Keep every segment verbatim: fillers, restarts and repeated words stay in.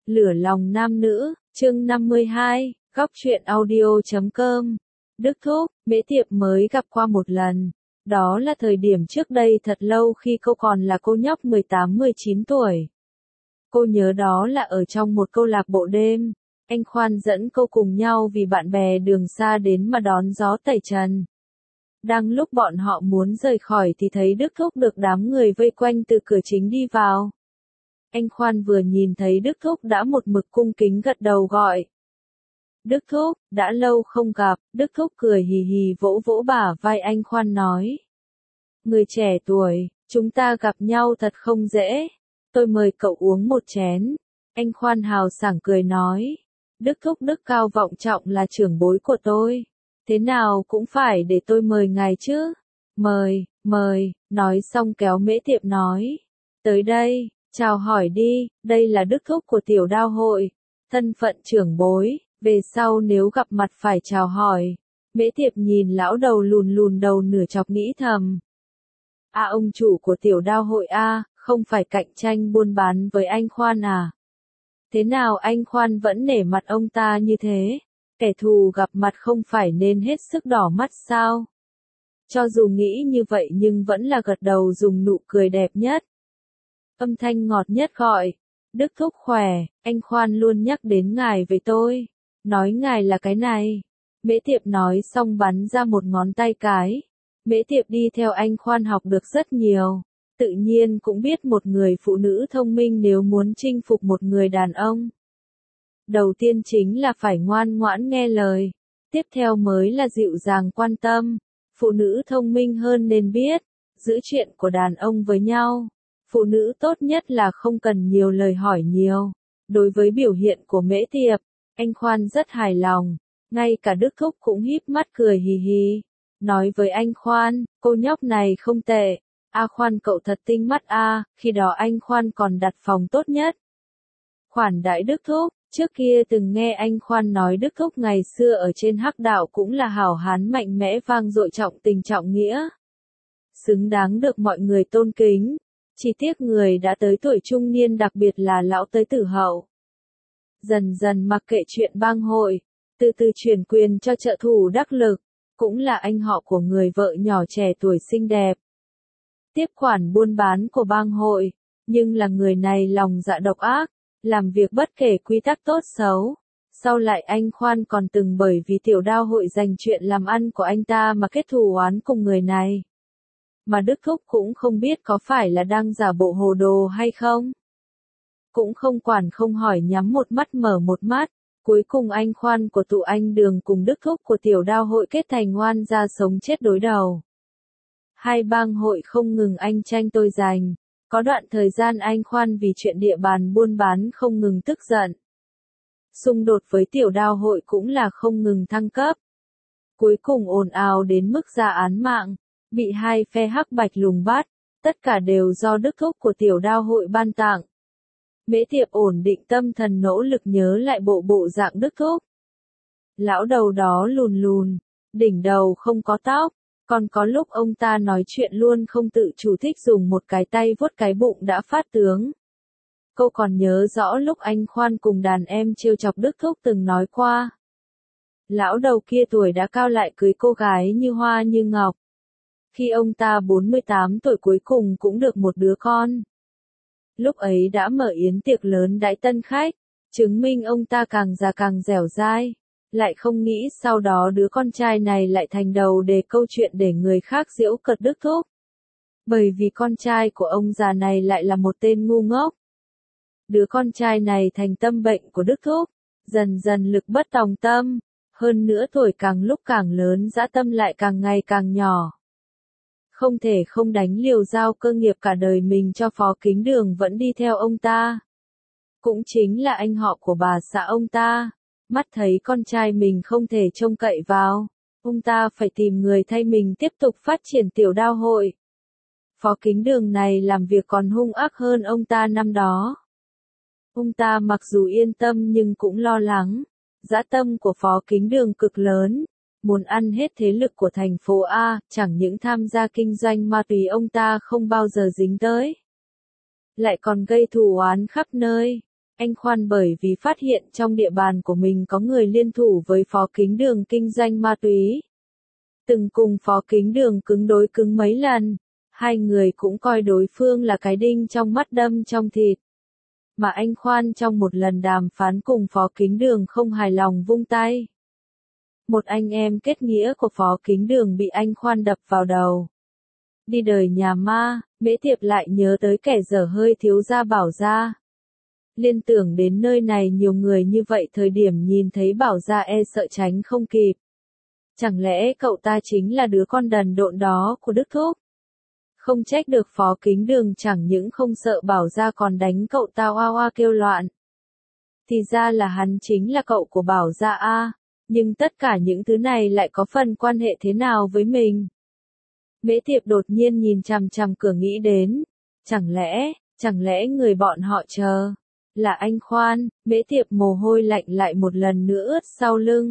Lửa lòng nam nữ, chương năm mươi hai, góc truyện audio chấm com. Đức Thúc, Mễ Tiệp mới gặp qua một lần. Đó là thời điểm trước đây thật lâu khi cô còn là cô nhóc mười tám mười chín tuổi. Cô nhớ đó là ở trong một câu lạc bộ đêm. Anh Khoan dẫn cô cùng nhau vì bạn bè đường xa đến mà đón gió tẩy trần. Đang lúc bọn họ muốn rời khỏi thì thấy Đức Thúc được đám người vây quanh từ cửa chính đi vào. Anh Khoan vừa nhìn thấy Đức Thúc đã một mực cung kính gật đầu gọi. Đức Thúc, đã lâu không gặp. Đức Thúc cười hì hì vỗ vỗ bả vai anh Khoan nói. Người trẻ tuổi, chúng ta gặp nhau thật không dễ. Tôi mời cậu uống một chén. Anh Khoan hào sảng cười nói. Đức Thúc đức cao vọng trọng là trưởng bối của tôi. Thế nào cũng phải để tôi mời ngài chứ. Mời, mời, nói xong kéo Mễ Tiệp nói. Tới đây, chào hỏi đi, đây là Đức Thúc của tiểu đao hội. Thân phận trưởng bối, về sau nếu gặp mặt phải chào hỏi. Mễ Tiệp nhìn lão đầu lùn lùn đầu nửa chọc nghĩ thầm. À ông chủ của tiểu đao hội a, không phải cạnh tranh buôn bán với anh Khoan à? Thế nào anh Khoan vẫn nể mặt ông ta như thế? Kẻ thù gặp mặt không phải nên hết sức đỏ mắt sao? Cho dù nghĩ như vậy nhưng vẫn là gật đầu dùng nụ cười đẹp nhất. Âm thanh ngọt nhất gọi. Đức Thúc khỏe, anh Khoan luôn nhắc đến ngài với tôi. Nói ngài là cái này. Mễ Tiệp nói xong bắn ra một ngón tay cái. Mễ Tiệp đi theo anh Khoan học được rất nhiều. Tự nhiên cũng biết một người phụ nữ thông minh nếu muốn chinh phục một người đàn ông. Đầu tiên chính là phải ngoan ngoãn nghe lời. Tiếp theo mới là dịu dàng quan tâm. Phụ nữ thông minh hơn nên biết giữ chuyện của đàn ông với nhau. Phụ nữ tốt nhất là không cần nhiều lời hỏi nhiều. Đối với biểu hiện của Mễ Tiệp, anh Khoan rất hài lòng. Ngay cả Đức Thúc cũng híp mắt cười hì hì. Nói với anh Khoan, cô nhóc này không tệ. A Khoan cậu thật tinh mắt a, khi đó anh Khoan còn đặt phòng tốt nhất. Khoản đãi Đức Thúc, trước kia từng nghe anh Khoan nói Đức Thúc ngày xưa ở trên Hắc Đạo cũng là hảo hán mạnh mẽ vang dội trọng tình trọng nghĩa. Xứng đáng được mọi người tôn kính. Chỉ tiếc người đã tới tuổi trung niên đặc biệt là lão tới tử hậu. Dần dần mặc kệ chuyện bang hội, từ từ chuyển quyền cho trợ thủ đắc lực, cũng là anh họ của người vợ nhỏ trẻ tuổi xinh đẹp. Tiếp quản buôn bán của bang hội, nhưng là người này lòng dạ độc ác, làm việc bất kể quy tắc tốt xấu. Sau lại anh Khoan còn từng bởi vì tiểu đao hội dành chuyện làm ăn của anh ta mà kết thù oán cùng người này. Mà Đức Thúc cũng không biết có phải là đang giả bộ hồ đồ hay không. Cũng không quản không hỏi nhắm một mắt mở một mắt. Cuối cùng anh Khoan của tụi anh Đường cùng Đức Thúc của tiểu đao hội kết thành oan gia sống chết đối đầu. Hai bang hội không ngừng anh tranh tôi giành. Có đoạn thời gian anh Khoan vì chuyện địa bàn buôn bán không ngừng tức giận. Xung đột với tiểu đao hội cũng là không ngừng thăng cấp. Cuối cùng ồn ào đến mức ra án mạng. Bị hai phe hắc bạch lùng bắt, tất cả đều do Đức Thúc của tiểu đao hội ban tặng. Mễ Tiệp ổn định tâm thần nỗ lực nhớ lại bộ bộ dạng Đức Thúc. Lão đầu đó lùn lùn, đỉnh đầu không có tóc, còn có lúc ông ta nói chuyện luôn không tự chủ thích dùng một cái tay vuốt cái bụng đã phát tướng. Cô còn nhớ rõ lúc anh Khoan cùng đàn em trêu chọc Đức Thúc từng nói qua. Lão đầu kia tuổi đã cao lại cưới cô gái như hoa như ngọc. Khi ông ta bốn mươi tám tuổi cuối cùng cũng được một đứa con. Lúc ấy đã mở yến tiệc lớn đãi tân khách, chứng minh ông ta càng già càng dẻo dai. Lại không nghĩ sau đó đứa con trai này lại thành đầu để câu chuyện để người khác giễu cợt Đức Thúc. Bởi vì con trai của ông già này lại là một tên ngu ngốc. Đứa con trai này thành tâm bệnh của Đức Thúc, dần dần lực bất tòng tâm. Hơn nữa tuổi càng lúc càng lớn dã tâm lại càng ngày càng nhỏ. Không thể không đánh liều giao cơ nghiệp cả đời mình cho Phó Kính Đường vẫn đi theo ông ta. Cũng chính là anh họ của bà xã ông ta. Mắt thấy con trai mình không thể trông cậy vào. Ông ta phải tìm người thay mình tiếp tục phát triển tiểu đao hội. Phó Kính Đường này làm việc còn hung ác hơn ông ta năm đó. Ông ta mặc dù yên tâm nhưng cũng lo lắng. Dã tâm của Phó Kính Đường cực lớn. Muốn ăn hết thế lực của thành phố A, chẳng những tham gia kinh doanh ma túy ông ta không bao giờ dính tới. Lại còn gây thù oán khắp nơi. Anh Khoan bởi vì phát hiện trong địa bàn của mình có người liên thủ với Phó Kính Đường kinh doanh ma túy. Từng cùng Phó Kính Đường cứng đối cứng mấy lần, hai người cũng coi đối phương là cái đinh trong mắt đâm trong thịt. Mà anh Khoan trong một lần đàm phán cùng Phó Kính Đường không hài lòng vung tay. Một anh em kết nghĩa của Phó Kính Đường bị anh Khoan đập vào đầu. Đi đời nhà ma, Mễ Tiệp lại nhớ tới kẻ dở hơi thiếu gia Bảo gia. Liên tưởng đến nơi này nhiều người như vậy thời điểm nhìn thấy Bảo gia e sợ tránh không kịp. Chẳng lẽ cậu ta chính là đứa con đần độn đó của Đức Thúc? Không trách được Phó Kính Đường chẳng những không sợ Bảo gia còn đánh cậu ta oa oa kêu loạn. Thì ra là hắn chính là cậu của Bảo gia a, nhưng tất cả những thứ này lại có phần quan hệ thế nào với mình? Mễ Tiệp đột nhiên nhìn chằm chằm cửa nghĩ đến, chẳng lẽ, chẳng lẽ người bọn họ chờ là anh Khoan? Mễ Tiệp mồ hôi lạnh lại một lần nữa ướt sau lưng.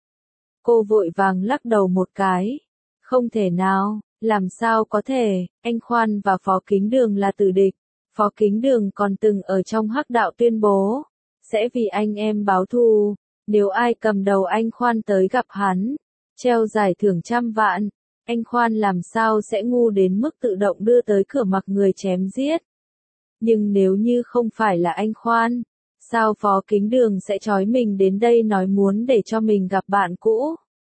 Cô vội vàng lắc đầu một cái, không thể nào, làm sao có thể, anh Khoan và Phó Kính Đường là tử địch, Phó Kính Đường còn từng ở trong hắc đạo tuyên bố, sẽ vì anh em báo thù, nếu ai cầm đầu anh Khoan tới gặp hắn, treo giải thưởng trăm vạn. Anh Khoan làm sao sẽ ngu đến mức tự động đưa tới cửa mặc người chém giết. Nhưng nếu như không phải là anh Khoan, sao Phó Kính Đường sẽ trói mình đến đây nói muốn để cho mình gặp bạn cũ?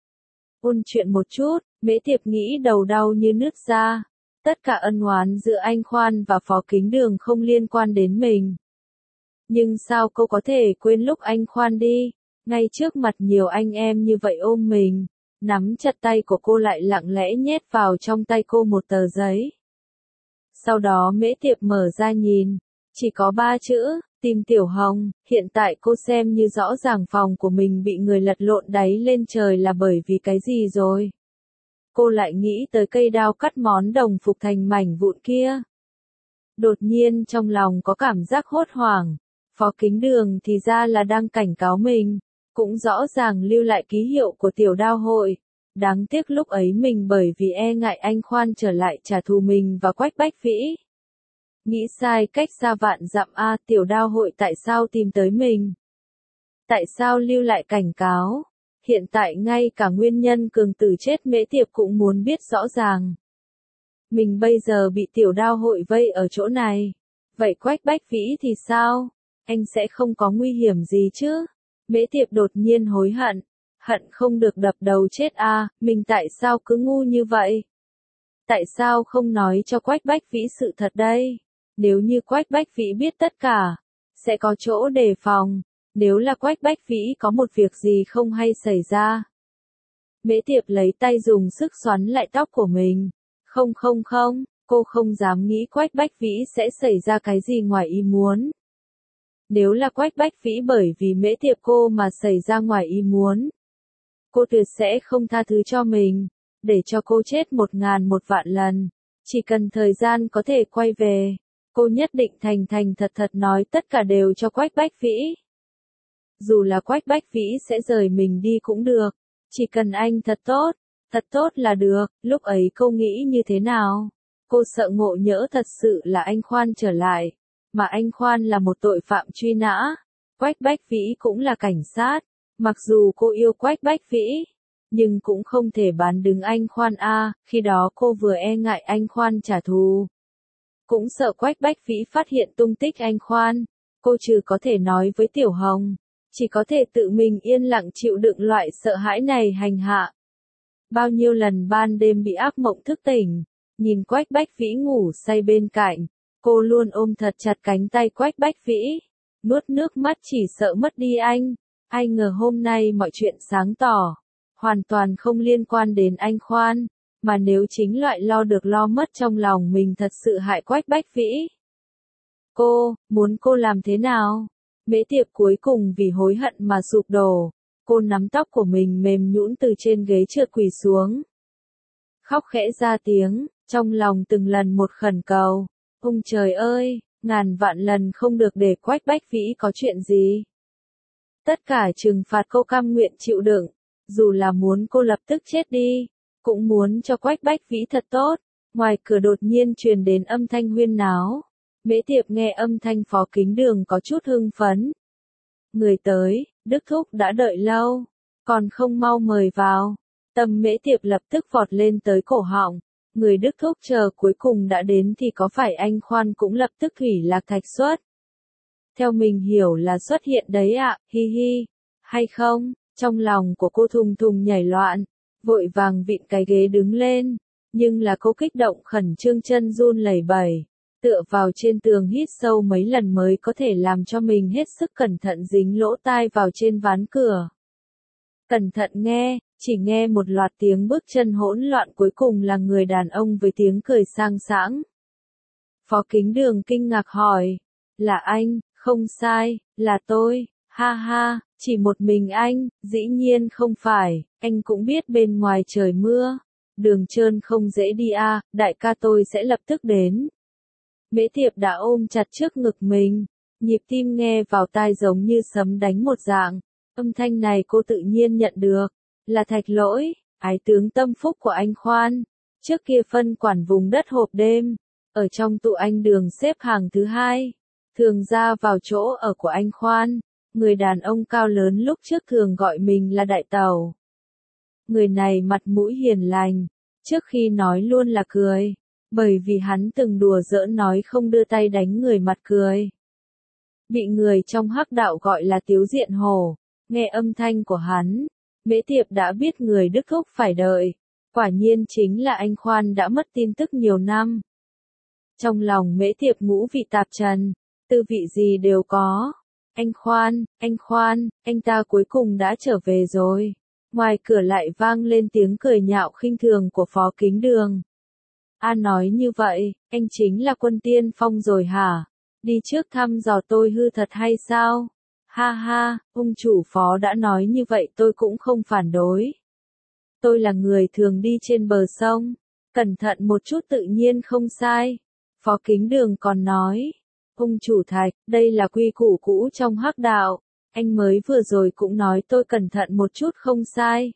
Ôn chuyện một chút, Mễ Tiệp nghĩ đầu đau như nứt ra. Tất cả ân oán giữa anh Khoan và Phó Kính Đường không liên quan đến mình. Nhưng sao cô có thể quên lúc anh Khoan đi, ngay trước mặt nhiều anh em như vậy ôm mình. Nắm chặt tay của cô lại lặng lẽ nhét vào trong tay cô một tờ giấy. Sau đó Mễ Tiệp mở ra nhìn, chỉ có ba chữ, tìm Tiểu Hồng. Hiện tại cô xem như rõ ràng phòng của mình bị người lật lộn đáy lên trời là bởi vì cái gì rồi. Cô lại nghĩ tới cây đao cắt món đồng phục thành mảnh vụn kia. Đột nhiên trong lòng có cảm giác hốt hoảng, Phó Kính Đường thì ra là đang cảnh cáo mình. Cũng rõ ràng lưu lại ký hiệu của tiểu đao hội. Đáng tiếc lúc ấy mình bởi vì e ngại anh Khoan trở lại trả thù mình và Quách Bách Vĩ. Nghĩ sai cách xa vạn dặm a, tiểu đao hội tại sao tìm tới mình? Tại sao lưu lại cảnh cáo? Hiện tại ngay cả nguyên nhân cường tử chết Mễ Tiệp cũng muốn biết rõ ràng. Mình bây giờ bị tiểu đao hội vây ở chỗ này. Vậy Quách Bách Vĩ thì sao? Anh sẽ không có nguy hiểm gì chứ? Mễ Tiệp đột nhiên hối hận, hận không được đập đầu chết a, à, mình tại sao cứ ngu như vậy? Tại sao không nói cho Quách Bách Vĩ sự thật đây? Nếu như Quách Bách Vĩ biết tất cả, sẽ có chỗ đề phòng, nếu là Quách Bách Vĩ có một việc gì không hay xảy ra. Mễ Tiệp lấy tay dùng sức xoắn lại tóc của mình, không không không, cô không dám nghĩ Quách Bách Vĩ sẽ xảy ra cái gì ngoài ý muốn. Nếu là Quách Bách Vĩ bởi vì Mễ Tiệp cô mà xảy ra ngoài ý muốn, cô tuyệt sẽ không tha thứ cho mình, để cho cô chết một ngàn một vạn lần. Chỉ cần thời gian có thể quay về, cô nhất định thành thành thật thật nói tất cả đều cho Quách Bách Vĩ. Dù là Quách Bách Vĩ sẽ rời mình đi cũng được, chỉ cần anh thật tốt, thật tốt là được. Lúc ấy cô nghĩ như thế nào? Cô sợ ngộ nhỡ thật sự là anh Khoan trở lại. Mà anh Khoan là một tội phạm truy nã, Quách Bách Vĩ cũng là cảnh sát, mặc dù cô yêu Quách Bách Vĩ, nhưng cũng không thể bán đứng anh Khoan a, à, khi đó cô vừa e ngại anh Khoan trả thù, cũng sợ Quách Bách Vĩ phát hiện tung tích anh Khoan, cô trừ có thể nói với Tiểu Hồng, chỉ có thể tự mình yên lặng chịu đựng loại sợ hãi này hành hạ. Bao nhiêu lần ban đêm bị ác mộng thức tỉnh, nhìn Quách Bách Vĩ ngủ say bên cạnh. Cô luôn ôm thật chặt cánh tay Quách Bách Vĩ, nuốt nước mắt chỉ sợ mất đi anh. Ai ngờ hôm nay mọi chuyện sáng tỏ, hoàn toàn không liên quan đến anh Khoan, mà nếu chính loại lo được lo mất trong lòng mình thật sự hại Quách Bách Vĩ. Cô, muốn cô làm thế nào? Mễ Tiệp cuối cùng vì hối hận mà sụp đổ, cô nắm tóc của mình mềm nhũn từ trên ghế trượt quỳ xuống. Khóc khẽ ra tiếng, trong lòng từng lần một khẩn cầu. Ông trời ơi, ngàn vạn lần không được để Quách Bách Vĩ có chuyện gì. Tất cả trừng phạt cô cam nguyện chịu đựng, dù là muốn cô lập tức chết đi, cũng muốn cho Quách Bách Vĩ thật tốt. Ngoài cửa đột nhiên truyền đến âm thanh huyên náo. Mễ Tiệp nghe âm thanh Phó Kính Đường có chút hưng phấn. Người tới, Đức Thúc đã đợi lâu, còn không mau mời vào. Tâm Mễ Tiệp lập tức vọt lên tới cổ họng. Người Đức Thúc chờ cuối cùng đã đến thì có phải anh Khoan cũng lập tức thủy lạc thạch xuất. Theo mình hiểu là xuất hiện đấy ạ, à, hi hi. Hay không, trong lòng của cô thùng thùng nhảy loạn, vội vàng vịn cái ghế đứng lên. Nhưng là cô kích động khẩn trương chân run lẩy bẩy, tựa vào trên tường hít sâu mấy lần mới có thể làm cho mình hết sức cẩn thận dính lỗ tai vào trên ván cửa. Cẩn thận nghe, chỉ nghe một loạt tiếng bước chân hỗn loạn cuối cùng là người đàn ông với tiếng cười sang sảng. Phó Kính Đường kinh ngạc hỏi, là anh, không sai, là tôi, ha ha, chỉ một mình anh, dĩ nhiên không phải, anh cũng biết bên ngoài trời mưa, đường trơn không dễ đi a, à, đại ca tôi sẽ lập tức đến. Mễ Tiệp đã ôm chặt trước ngực mình, nhịp tim nghe vào tai giống như sấm đánh một dạng, âm thanh này cô tự nhiên nhận được, là Thạch Lỗi, ái tướng tâm phúc của anh Khoan, trước kia phân quản vùng đất hộp đêm, ở trong tụ anh Đường xếp hàng thứ hai, thường ra vào chỗ ở của anh Khoan, người đàn ông cao lớn lúc trước thường gọi mình là Đại Tẩu. Người này mặt mũi hiền lành, trước khi nói luôn là cười, bởi vì hắn từng đùa giỡn nói không đưa tay đánh người mặt cười. Bị người trong hắc đạo gọi là Tiếu Diện Hổ, nghe âm thanh của hắn, Mễ Tiệp đã biết người Đức Thúc phải đợi, quả nhiên chính là anh Khoan đã mất tin tức nhiều năm. Trong lòng Mễ Tiệp ngũ vị tạp trần, tư vị gì đều có. Anh Khoan, anh Khoan, anh ta cuối cùng đã trở về rồi. Ngoài cửa lại vang lên tiếng cười nhạo khinh thường của Phó Kính Đường. A nói như vậy, anh chính là Quân Tiên Phong rồi hả? Đi trước thăm dò tôi hư thật hay sao? Ha ha, ông chủ Phó đã nói như vậy tôi cũng không phản đối. Tôi là người thường đi trên bờ sông, cẩn thận một chút tự nhiên không sai. Phó Kính Đường còn nói, ông chủ Thạch, đây là quy củ cũ trong hắc đạo, anh mới vừa rồi cũng nói tôi cẩn thận một chút không sai.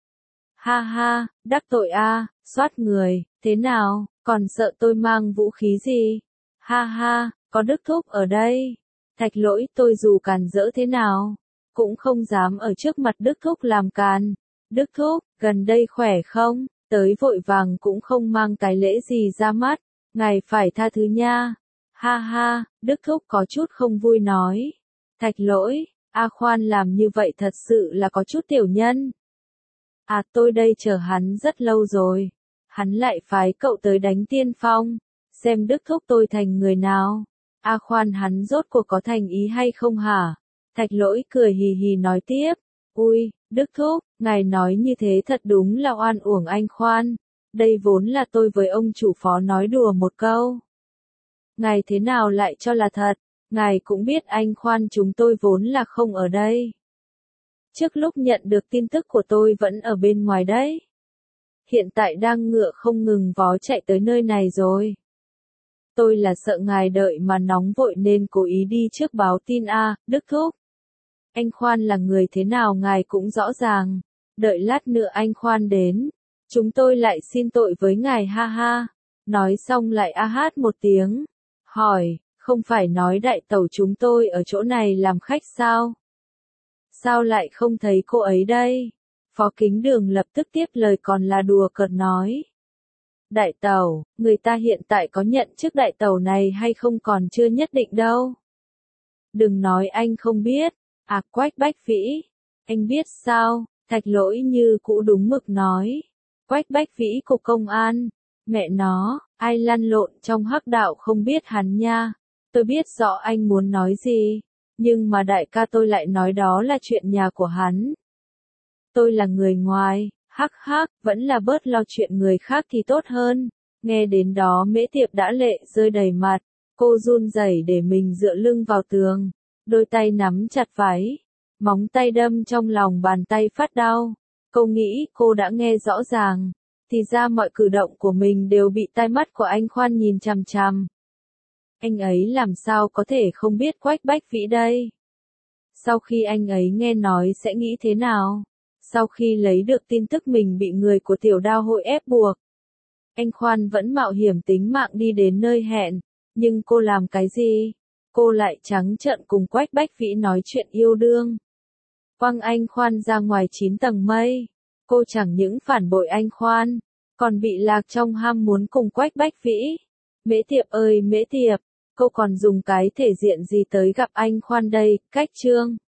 Ha ha, đắc tội a, à, soát người, thế nào, còn sợ tôi mang vũ khí gì? Ha ha, có Đức Thúc ở đây. Thạch Lỗi tôi dù càn rỡ thế nào, cũng không dám ở trước mặt Đức Thúc làm càn. Đức Thúc, gần đây khỏe không? Tới vội vàng cũng không mang cái lễ gì ra mắt, ngài phải tha thứ nha. Ha ha, Đức Thúc có chút không vui nói. Thạch Lỗi, A Khoan làm như vậy thật sự là có chút tiểu nhân. À tôi đây chờ hắn rất lâu rồi. Hắn lại phái cậu tới đánh tiên phong. Xem Đức Thúc tôi thành người nào. A Khoan hắn rốt cuộc có thành ý hay không hả? Thạch Lỗi cười hì hì nói tiếp. Ui, Đức Thúc, ngài nói như thế thật đúng là oan uổng anh Khoan. Đây vốn là tôi với ông chủ Phó nói đùa một câu. Ngài thế nào lại cho là thật? Ngài cũng biết anh Khoan chúng tôi vốn là không ở đây. Trước lúc nhận được tin tức của tôi vẫn ở bên ngoài đấy. Hiện tại đang ngựa không ngừng vó chạy tới nơi này rồi. Tôi là sợ ngài đợi mà nóng vội nên cố ý đi trước báo tin a, à, Đức Thúc. Anh Khoan là người thế nào ngài cũng rõ ràng. Đợi lát nữa anh Khoan đến. Chúng tôi lại xin tội với ngài ha ha. Nói xong lại a hát một tiếng. Hỏi, không phải nói Đại Tẩu chúng tôi ở chỗ này làm khách sao? Sao lại không thấy cô ấy đây? Phó Kính Đường lập tức tiếp lời còn là đùa cợt nói. Đại Tẩu, người ta hiện tại có nhận chức Đại Tẩu này hay không còn chưa nhất định đâu. Đừng nói anh không biết. À Quách Bách Vĩ. Anh biết sao? Thạch Lỗi như cũ đúng mực nói. Quách Bách Vĩ cục công an. Mẹ nó, ai lăn lộn trong hắc đạo không biết hắn nha. Tôi biết rõ anh muốn nói gì. Nhưng mà đại ca tôi lại nói đó là chuyện nhà của hắn. Tôi là người ngoài, hắc hắc, vẫn là bớt lo chuyện người khác thì tốt hơn. Nghe đến đó Mễ Tiệp đã lệ rơi đầy mặt, cô run rẩy để mình dựa lưng vào tường, đôi tay nắm chặt váy, móng tay đâm trong lòng bàn tay phát đau. Cô nghĩ cô đã nghe rõ ràng, thì ra mọi cử động của mình đều bị tai mắt của anh Khoan nhìn chằm chằm. Anh ấy làm sao có thể không biết Quách Bách Vĩ đây? Sau khi anh ấy nghe nói sẽ nghĩ thế nào? Sau khi lấy được tin tức mình bị người của tiểu đao hội ép buộc, anh Khoan vẫn mạo hiểm tính mạng đi đến nơi hẹn, Nhưng cô làm cái gì? Cô lại trắng trợn cùng Quách Bách Vĩ nói chuyện yêu đương. Quăng anh Khoan ra ngoài chín tầng mây. Cô chẳng những phản bội anh Khoan, còn bị lạc trong ham muốn cùng Quách Bách Vĩ. Mễ Tiệp ơi Mễ Tiệp, cô còn dùng cái thể diện gì tới gặp anh Khoan đây, cách trương.